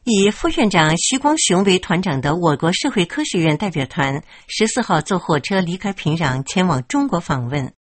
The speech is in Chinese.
以副院长徐光雄为团长的我国社会科学院代表团14号坐火车离开平壤，前往中国访问。